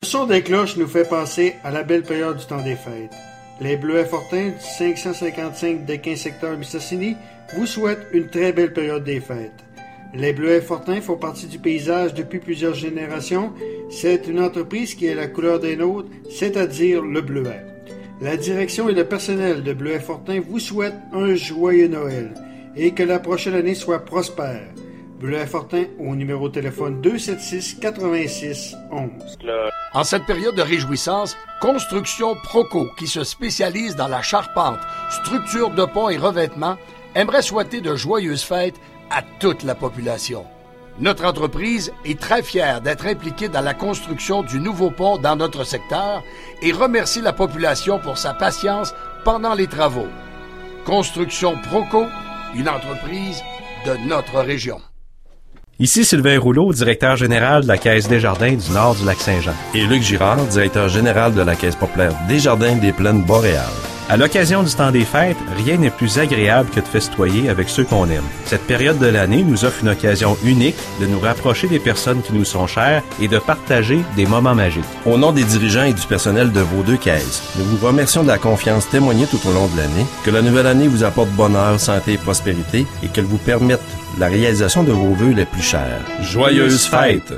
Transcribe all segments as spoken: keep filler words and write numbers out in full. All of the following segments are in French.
son des cloches nous fait penser à la belle période du temps des fêtes. Les Bleuets Fortins du cinq cent cinquante-cinq des quinze secteurs Mistassini vous souhaitent une très belle période des fêtes. Les Bleuets Fortins font partie du paysage depuis plusieurs générations. C'est une entreprise qui est la couleur des nôtres, c'est-à-dire le bleuet. La direction et le personnel de Bleuets Fortins vous souhaitent un joyeux Noël et que la prochaine année soit prospère. Bleuets Fortins au numéro de téléphone deux sept six, quatre-vingt-six, onze. En cette période de réjouissance, Construction Proco, qui se spécialise dans la charpente, structure de pont et revêtement, aimerait souhaiter de joyeuses fêtes à toute la population. Notre entreprise est très fière d'être impliquée dans la construction du nouveau pont dans notre secteur et remercie la population pour sa patience pendant les travaux. Construction Proco, une entreprise de notre région. Ici Sylvain Rouleau, directeur général de la Caisse Desjardins du Nord du Lac-Saint-Jean. Et Luc Girard, directeur général de la Caisse populaire Desjardins des Plaines boréales. À l'occasion du temps des fêtes, rien n'est plus agréable que de festoyer avec ceux qu'on aime. Cette période de l'année nous offre une occasion unique de nous rapprocher des personnes qui nous sont chères et de partager des moments magiques. Au nom des dirigeants et du personnel de vos deux caisses, nous vous remercions de la confiance témoignée tout au long de l'année, que la nouvelle année vous apporte bonheur, santé et prospérité et qu'elle vous permette la réalisation de vos vœux les plus chers. Joyeuses fêtes!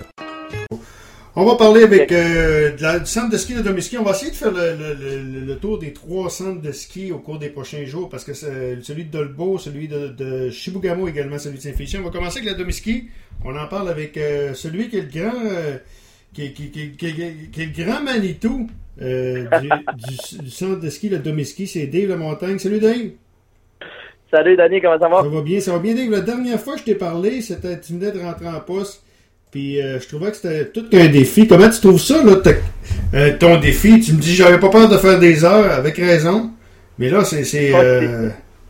On va parler avec euh, de la, du centre de ski de Domiski. On va essayer de faire le, le, le, le tour des trois centres de ski au cours des prochains jours parce que c'est celui de Dolbeau, celui de, de Chibougamau également, celui de Saint-Félicien. On va commencer avec la Domiski. On en parle avec euh, celui qui est le grand euh, qui, qui, qui, qui, qui, qui est le grand Manitou euh, du, du, du centre de ski de Domiski. C'est Dave Lamontagne. Salut Dave! Salut Danny, comment ça va? Ça va bien, ça va bien Dave. La dernière fois que je t'ai parlé, c'était tu venais de rentrer en poste. Puis euh, je trouvais que c'était tout qu'un défi. Comment tu trouves ça, là, euh, ton défi? Tu me dis, j'avais pas peur de faire des heures, avec raison. Mais là, c'est... c'est euh...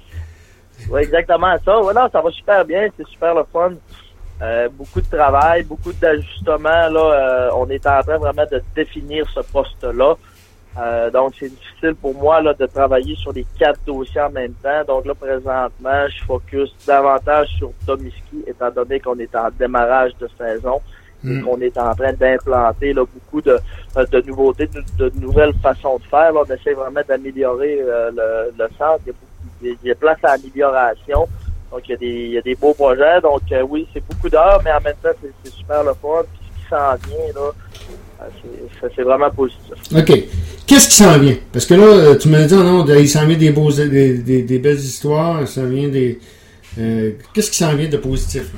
Oui, exactement ça. Ouais, non, ça va super bien. C'est super le fun. Euh, beaucoup de travail, beaucoup d'ajustements. Là, euh, on est en train vraiment de définir ce poste-là. Euh, donc, c'est difficile pour moi là de travailler sur les quatre dossiers en même temps. Donc là, présentement, je focus davantage sur Domiski, étant donné qu'on est en démarrage de saison mm. et qu'on est en train d'implanter là beaucoup de, de nouveautés, de, de nouvelles façons de faire. Là, on essaie vraiment d'améliorer euh, le, le centre. Il y a, beaucoup, il y a place à amélioration. Donc, il y a des, il y a des beaux projets. Donc, euh, oui, c'est beaucoup d'heures, mais en même temps, c'est, c'est super le fun. Puis, ce qui s'en vient, là, c'est, c'est vraiment positif. OK. Qu'est-ce qui s'en vient? Parce que là, tu m'as dit, non, il s'en vient des, beaux, des, des, des belles histoires, il s'en vient des... Euh, qu'est-ce qui s'en vient de positif? Là?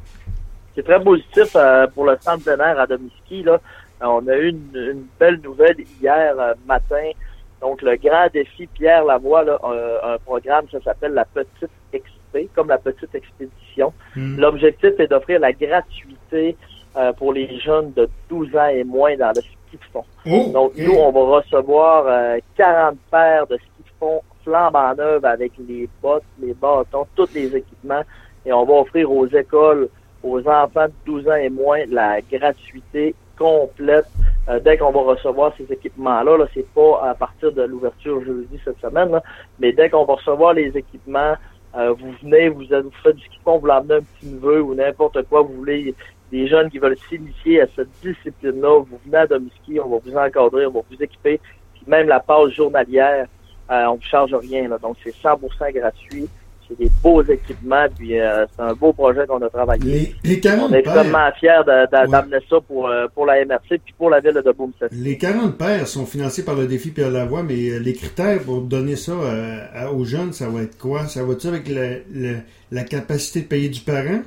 C'est très positif euh, pour le centre plein air à Domiski. Là. On a eu une, une belle nouvelle hier euh, matin. Donc, le grand défi Pierre Lavoie, là, un, un programme, ça s'appelle la Petite Expé, comme la Petite Expédition. Mm. L'objectif est d'offrir la gratuité euh, pour les jeunes de douze ans et moins dans le ski de fond. Oh, Donc, okay. Nous, on va recevoir euh, quarante paires de ski de fond flambant neuves avec les bottes, les bâtons, tous les équipements. Et on va offrir aux écoles, aux enfants de douze ans et moins, la gratuité complète. Euh, dès qu'on va recevoir ces équipements-là, là, c'est pas à partir de l'ouverture jeudi cette semaine, là, mais dès qu'on va recevoir les équipements, euh, vous venez, vous, vous faites du ski de fond, vous l'emmenez un petit neveu ou n'importe quoi, vous voulez des jeunes qui veulent s'initier à cette discipline-là, vous venez à Domiski, on va vous encadrer, on va vous équiper, puis même la passe journalière, euh, on ne vous charge rien, là, donc c'est cent pour cent gratuit. C'est des beaux équipements, puis euh, c'est un beau projet qu'on a travaillé. Les, les quarante on est extrêmement paires, fiers de, de, ouais. d'amener ça pour, euh, pour la M R C puis pour la ville de Beaume-Session. Les quarante paires sont financées par le défi Pierre Lavoie, mais les critères pour donner ça euh, aux jeunes, ça va être quoi? Ça va-tu avec le, le, la capacité de payer du parent?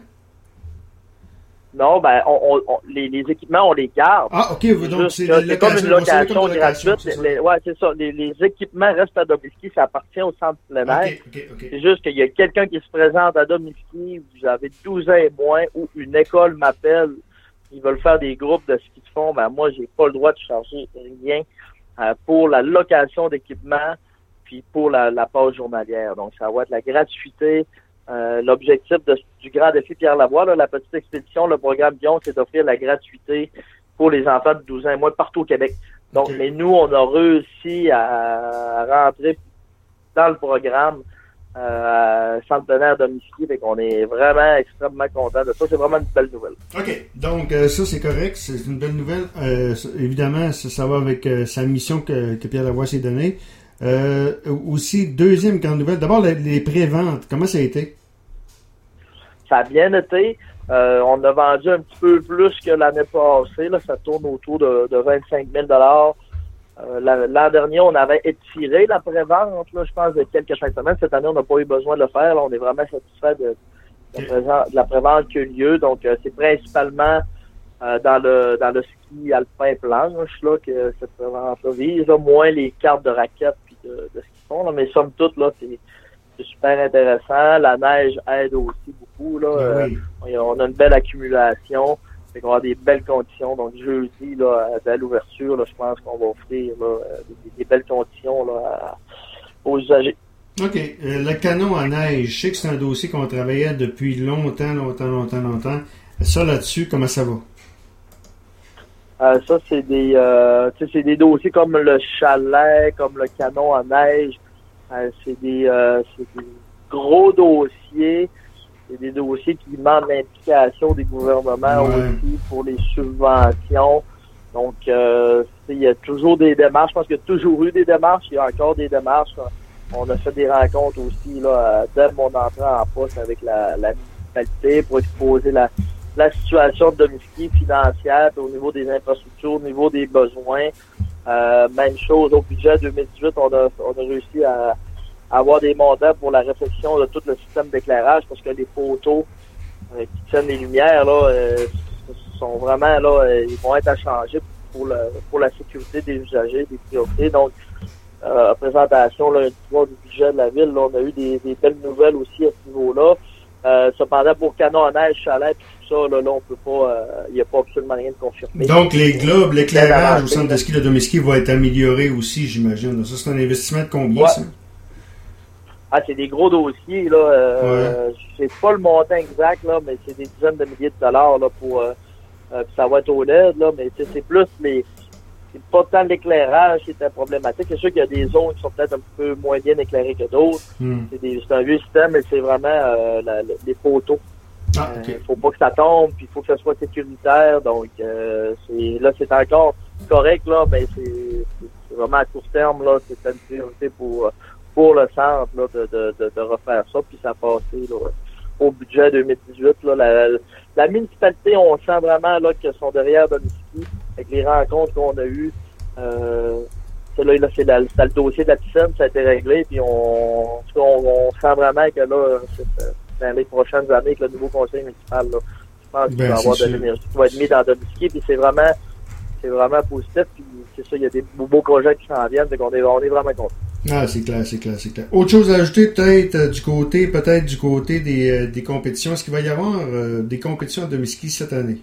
Non, ben, on, on, les, les équipements, on les garde. Ah, OK, c'est donc juste, c'est, là, c'est comme une location comme gratuite. C'est les, ouais, c'est ça. Les, les équipements restent à Domiski, ça appartient au centre plein air. Okay, okay, okay. C'est juste qu'il y a quelqu'un qui se présente à Domiski, vous avez douze ans et moins, ou une école m'appelle, ils veulent faire des groupes de ski de fond, ben moi, j'ai pas le droit de charger rien euh, pour la location d'équipements, puis pour la, la passe journalière. Donc, ça va être la gratuité. Euh, l'objectif de, du grand défi Pierre Lavoie, là, la petite expédition, le programme Guillaume, c'est d'offrir la gratuité pour les enfants de douze ans et moins partout au Québec. Donc, okay. Mais nous, on a réussi à, à rentrer dans le programme euh, centenaire de Miski. Fait qu'on est vraiment extrêmement contents de ça. C'est vraiment une belle nouvelle. OK. Donc, euh, ça, c'est correct. C'est une belle nouvelle. Euh, évidemment, ça, ça va avec euh, sa mission que, que Pierre Lavoie s'est donnée. Euh, aussi, deuxième grande nouvelle. D'abord, les, les pré-ventes. Comment ça a été? Ça a bien été. Euh, on a vendu un petit peu plus que l'année passée. Là, ça tourne autour de, de vingt-cinq mille dollars. Euh, l'an dernier, on avait étiré la pré-vente, là, je pense, de quelques cinq semaines. Cette année, on n'a pas eu besoin de le faire. Là, on est vraiment satisfait de, de, de la pré-vente qui a eu lieu. Donc, euh, c'est principalement euh, dans le dans le ski alpin planche là, que cette pré-vente-là vise. Là, moins les cartes de raquettes puis de, de ski fond. Là, mais somme toute, là, c'est C'est super intéressant. La neige aide aussi beaucoup. Là. Oui. Euh, on a une belle accumulation. Fait qu'on va avoir des belles conditions. Donc, jeudi, là, à l'ouverture, là, je pense qu'on va offrir là, des, des belles conditions là, à, aux usagers. OK. Euh, le canon à neige, je sais que c'est un dossier qu'on travaillait depuis longtemps, longtemps, longtemps, longtemps. Ça, là-dessus, comment ça va? Euh, ça, c'est des, euh, c'est des dossiers comme le chalet, comme le canon à neige. Euh, c'est des, euh, c'est des gros dossiers. C'est des dossiers qui demandent l'implication des gouvernements ouais. aussi pour les subventions. Donc, euh, il y a toujours des démarches. Je pense qu'il y a toujours eu des démarches. Il y a encore des démarches. On a fait des rencontres aussi là dès mon entrée en poste avec la, la municipalité pour exposer la, la situation de Miski financière au niveau des infrastructures, au niveau des besoins. Euh, même chose au budget deux mille dix-huit, on a, on a réussi à, à avoir des montants pour la réflexion de tout le système d'éclairage parce que les poteaux euh, qui tiennent les lumières là euh, sont vraiment là, euh, ils vont être à changer pour le, pour la sécurité des usagers, des priorités. Donc, euh, présentation là, du budget de la ville, là, on a eu des, des belles nouvelles aussi à ce niveau-là. Euh, cependant, pour canon à neige, chalet, puis tout ça, là, là on peut pas, il euh, n'y a pas absolument rien de confirmé. Donc, les globes, l'éclairage au centre de ski de Domiski va être amélioré aussi, j'imagine. Ça, c'est un investissement de combien, ouais. ça? Ah, c'est des gros dossiers, là. Euh, ouais. Je sais pas le montant exact, là, mais c'est des dizaines de milliers de dollars, là, pour, euh, euh, ça va être au L E D, là, mais c'est plus les, c'est pas tant l'éclairage qui était problématique. C'est sûr qu'il y a des zones qui sont peut-être un peu moins bien éclairées que d'autres. Mm. C'est, des, c'est un vieux système, mais c'est vraiment euh, la, les poteaux. Ah, okay. euh, faut pas que ça tombe, puis il faut que ça soit sécuritaire. Donc euh, c'est là, c'est encore correct, là, mais c'est, c'est, c'est vraiment à court terme, là, c'est une priorité pour pour le centre là, de, de, de, de refaire ça, puis ça a passé là, au budget deux mille dix-huit. Là, la, la municipalité, on sent vraiment là qu'ils sont derrière Domiski. Avec les rencontres qu'on a eues, euh, c'est là, là c'est, la, c'est le dossier de la piscine, ça a été réglé, puis on, on, on sent vraiment que là, c'est, dans les prochaines années, avec le nouveau conseil municipal, là, je pense qu'il ben, va y avoir de l'énergie qui va être mis dans Domiski, puis c'est vraiment, c'est vraiment positif, puis c'est ça, il y a des beaux projets qui s'en viennent, donc on est, on est vraiment contents. Ah, c'est clair, c'est clair, c'est clair. Autre chose à ajouter, peut-être, euh, du côté, peut-être du côté des, euh, des compétitions. Est-ce qu'il va y avoir euh, des compétitions à Domiski cette année?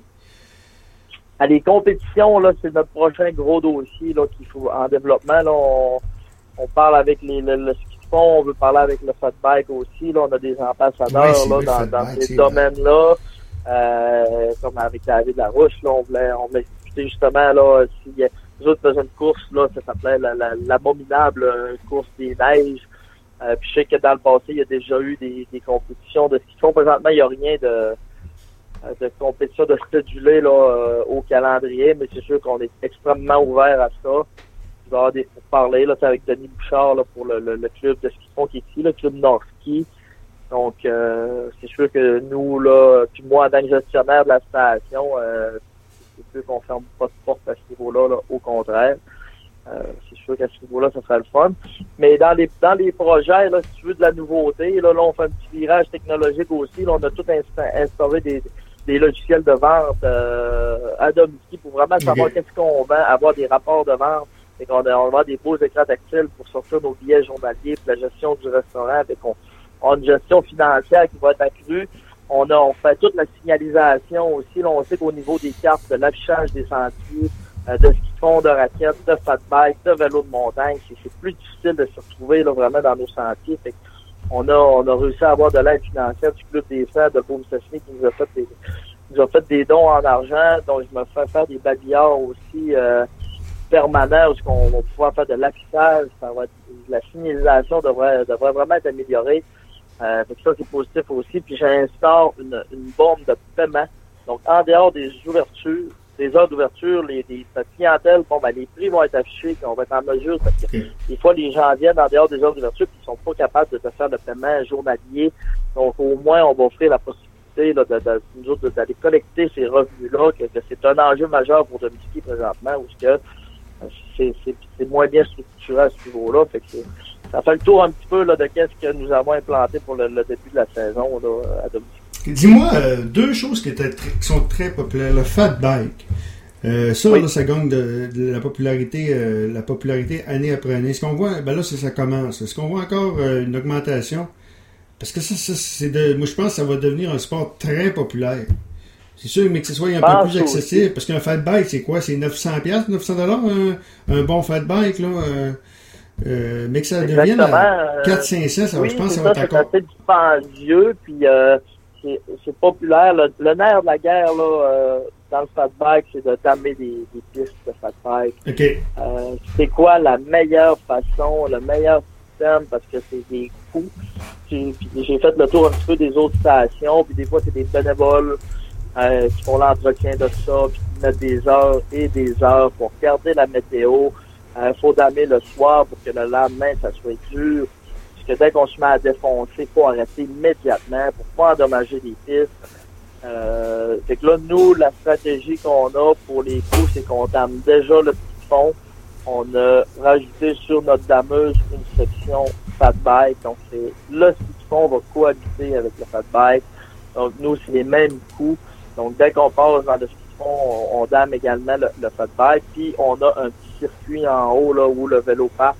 À les compétitions, là, c'est notre prochain gros dossier là, qu'il faut en développement. Là, on, on parle avec les, le, le ski de fond, on veut parler avec le fat bike aussi. Là, on a des ambassadeurs oui, là, dans, dans ces domaines-là. Euh, comme avec David Larouche, là, on voulait, on voulait discuter justement là, si les autres faisaient une course, là, ça s'appelait la, la, l'abominable euh, course des neiges. Euh, puis je sais que dans le passé, il y a déjà eu des, des compétitions de ski de fond. Présentement, il n'y a rien de de compétition de cédulé là euh, au calendrier, mais c'est sûr qu'on est extrêmement ouvert à ça. Il va y avoir des pour parler là, avec Denis Bouchard là, pour le, le, le club de ski de fond qui est ici, le club Nord Ski. Donc euh, c'est sûr que nous là, puis moi en tant que gestionnaire de la station, euh, c'est sûr qu'on ferme pas de porte à ce niveau-là, là, au contraire. Euh, c'est sûr qu'à ce niveau-là, ça sera le fun. Mais dans les dans les projets, là, si tu veux de la nouveauté, là, là on fait un petit virage technologique aussi. Là, on a tout insta- instauré des des logiciels de vente euh, à Domiski pour vraiment savoir okay. qu'est-ce qu'on vend, avoir des rapports de vente. Et qu'on a, on va avoir des beaux écrans tactiles pour sortir nos billets journaliers, pour la gestion du restaurant. Fait qu'on on a une gestion financière qui va être accrue. On a on fait toute la signalisation aussi. Là, on sait qu'au niveau des cartes, de l'affichage des sentiers, euh, de ski de fond, de raquettes, de fat bike, de vélo de montagne, c'est, c'est plus difficile de se retrouver là, vraiment dans nos sentiers. Fait On a, on a réussi à avoir de l'aide financière du Club des Frères de Beaume-Sessigny qui nous a fait des, nous a fait des dons en argent. Donc, je me fais faire des babillards aussi, euh, permanents où on va pouvoir faire de l'affichage. Ça va être, la signalisation devrait, devrait vraiment être améliorée. Euh, fait que ça, c'est positif aussi. Puis j'instaure une, une bombe de paiement. Donc, en dehors des ouvertures, des heures d'ouverture, les, les notre clientèle, bon, ben, les prix vont être affichés, puis on va être en mesure, parce que okay. des fois, les gens viennent en dehors des heures d'ouverture, puis ils sont pas capables de te faire le paiement journalier. Donc, au moins, on va offrir la possibilité, là, de, de, nous autres, d'aller collecter ces revenus-là, que, que c'est un enjeu majeur pour Dominique présentement, où que, c'est, c'est, c'est moins bien structuré à ce niveau-là. Fait que c'est, ça fait le tour un petit peu, là, de qu'est-ce que nous avons implanté pour le, le début de la saison, là, à Dominique. Dis-moi euh, deux choses qui, étaient très, qui sont très populaires. Le fat bike, euh, ça, oui. là, ça gagne de, de la popularité, euh, la popularité année après année. Est-ce qu'on voit, ben là, c'est, ça commence. Est-ce qu'on voit encore euh, une augmentation? Parce que ça, ça c'est de, moi, je pense que ça va devenir un sport très populaire. C'est sûr, mais que ce soit un ah, peu plus accessible. Aussi. Parce qu'un fat bike, c'est quoi? C'est neuf cents dollars, neuf cents dollars un, un bon fat bike, là. Euh, euh, mais que ça devienne quatre cinq cents, ça, oui, je pense que ça, ça va être encore... C'est assez dispendieux, puis... Euh, C'est, c'est populaire. Le, le nerf de la guerre là, euh, dans le fat bike, c'est de damer des, des pistes de fat bike. Okay. Euh, c'est quoi la meilleure façon, le meilleur système, parce que c'est des coûts. Puis, puis j'ai fait le tour un petit peu des autres stations, puis des fois c'est des bénévoles euh, qui font l'entretien de ça, puis qui mettent des heures et des heures pour regarder la météo. Il euh, faut damer le soir pour que le lendemain ça soit dur. Parce que dès qu'on se met à défoncer, il faut arrêter immédiatement pour pas endommager les pistes. Euh, fait que là, nous, la stratégie qu'on a pour les coups, c'est qu'on dame déjà le petit fond. On a rajouté sur notre dameuse une section fat bike. Donc, c'est le petit fond va cohabiter avec le fat bike. Donc, nous, c'est les mêmes coups. Donc, dès qu'on passe dans le petit fond, on, on dame également le, le fat bike. Puis, on a un petit circuit en haut, là, où le vélo part.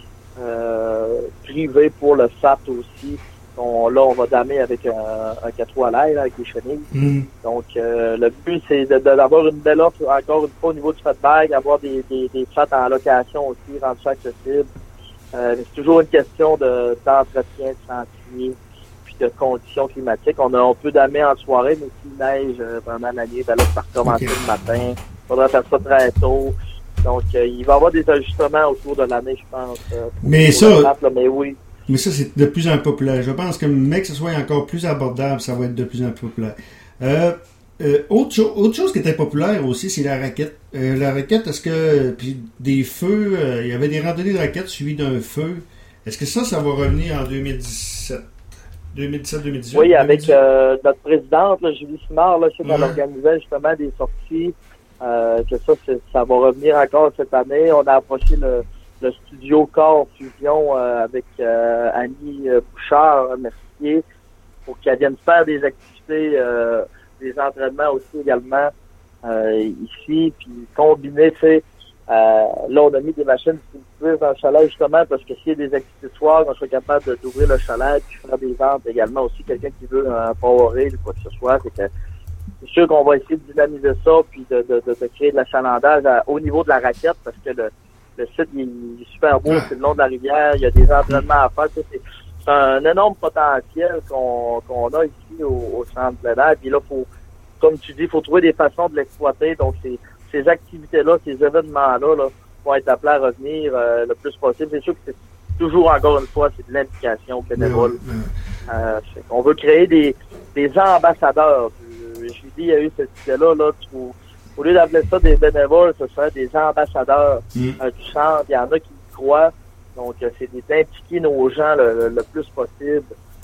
Euh, privé pour le F A T aussi. On, là, on va damer avec un, un quatre roues à l'air, avec des chenilles. Mm. Donc, euh, le but, c'est de, de, d'avoir une belle offre, encore une fois, au niveau du fat bike, avoir des, des, des F A T en location aussi, rendre ça accessible. Euh, c'est toujours une question de, d'entretien, de sentier, puis de conditions climatiques. On, a, on peut damer en soirée, mais s'il neige euh, pendant l'année, ben là, ça recommence okay. le matin. Il faudra faire ça très tôt. Donc, euh, il va y avoir des ajustements autour de l'année, je pense. Euh, mais ça, map, là, mais oui. Mais ça, c'est de plus en plus populaire. Je pense que même que ce soit encore plus abordable, ça va être de plus en plus populaire. Euh, euh, autre, cho- autre chose qui était populaire aussi, c'est la raquette. Euh, la raquette, est-ce que... Puis des feux, euh, il y avait des randonnées de raquettes suivies d'un feu. Est-ce que ça, ça va revenir en deux mille dix-sept? deux mille dix-sept deux mille dix-huit? Oui, avec euh, notre présidente, là, Julie Simard, là, je sais qu'elle organisait justement des sorties. Euh, que ça, c'est, ça va revenir encore cette année. On a approché le, le studio Corps Fusion euh, avec euh, Annie Bouchard, Mercier, pour qu'elle vienne faire des activités, euh, des entraînements aussi également euh, ici, puis combiner, tu sais, euh, là on a mis des machines distributrices dans le chalet justement parce que s'il y a des activités de soir, on soit capable de, d'ouvrir le chalet puis faire des ventes également aussi. Quelqu'un qui veut un Powerade ou quoi que ce soit, c'est que c'est sûr qu'on va essayer de dynamiser ça puis de, de, de, de créer de l'achalandage à, au niveau de la raquette parce que le, le site il est super beau, c'est le long de la rivière, il y a des entraînements à faire. C'est, c'est un énorme potentiel qu'on, qu'on a ici au, au centre plein air. Puis là, faut, comme tu dis, il faut trouver des façons de l'exploiter. Donc, c'est, ces activités-là, ces événements-là là, vont être appelés à revenir euh, le plus possible. C'est sûr que c'est toujours, encore une fois, c'est de l'implication bénévole. Euh, on veut créer des, des ambassadeurs. Je lui dis, il y a eu cette idée-là, là, tu, au lieu d'appeler ça des bénévoles, ce serait des ambassadeurs mm. euh, du centre. Il y en a qui y croient. Donc, euh, c'est d'impliquer nos gens le, le, le plus possible.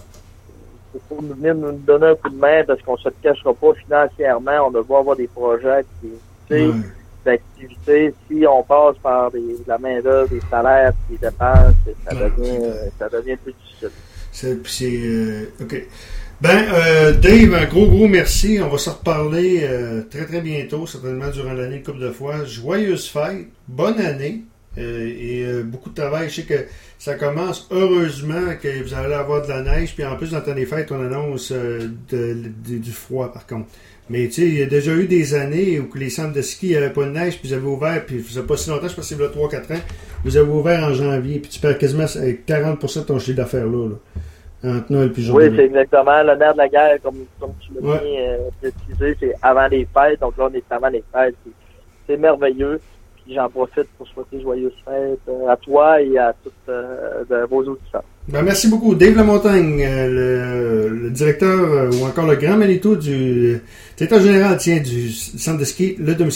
Il faut venir nous donner un coup de main parce qu'on se cachera pas financièrement. On doit avoir des projets, des mm. d'activités. Si on passe par des, de la main-d'œuvre, des salaires, des dépenses, ça devient, mm. ça devient plus difficile. C'est, c'est euh, OK. Ben, euh, Dave, un gros, gros merci. On va se reparler euh, très, très bientôt, certainement durant l'année, une couple de fois. Joyeuse fête, bonne année euh, et euh, beaucoup de travail. Je sais que ça commence heureusement que vous allez avoir de la neige. Puis en plus, dans le temps des fêtes, on annonce euh, de, de, du froid, par contre. Mais tu sais, il y a déjà eu des années où les centres de ski n'avaient pas de neige, puis vous avez ouvert, puis ça fait pas si longtemps, je pense que c'est là trois quatre ans, vous avez ouvert en janvier, puis tu perds quasiment quarante pour cent de ton chiffre d'affaires là. là. Entre Noël puis oui, c'est exactement. Le nerf de la guerre, comme, comme tu l'as ouais. bien euh, précisé, c'est avant les fêtes. Donc là, on est avant les fêtes. C'est, c'est merveilleux. Puis j'en profite pour souhaiter joyeuses fêtes euh, à toi et à toutes euh, de vos auditeurs. Ben, merci beaucoup. Dave Lamontagne, euh, le, le directeur euh, ou encore le grand Manitou du directeur général tiens, du centre de ski Le Domestique.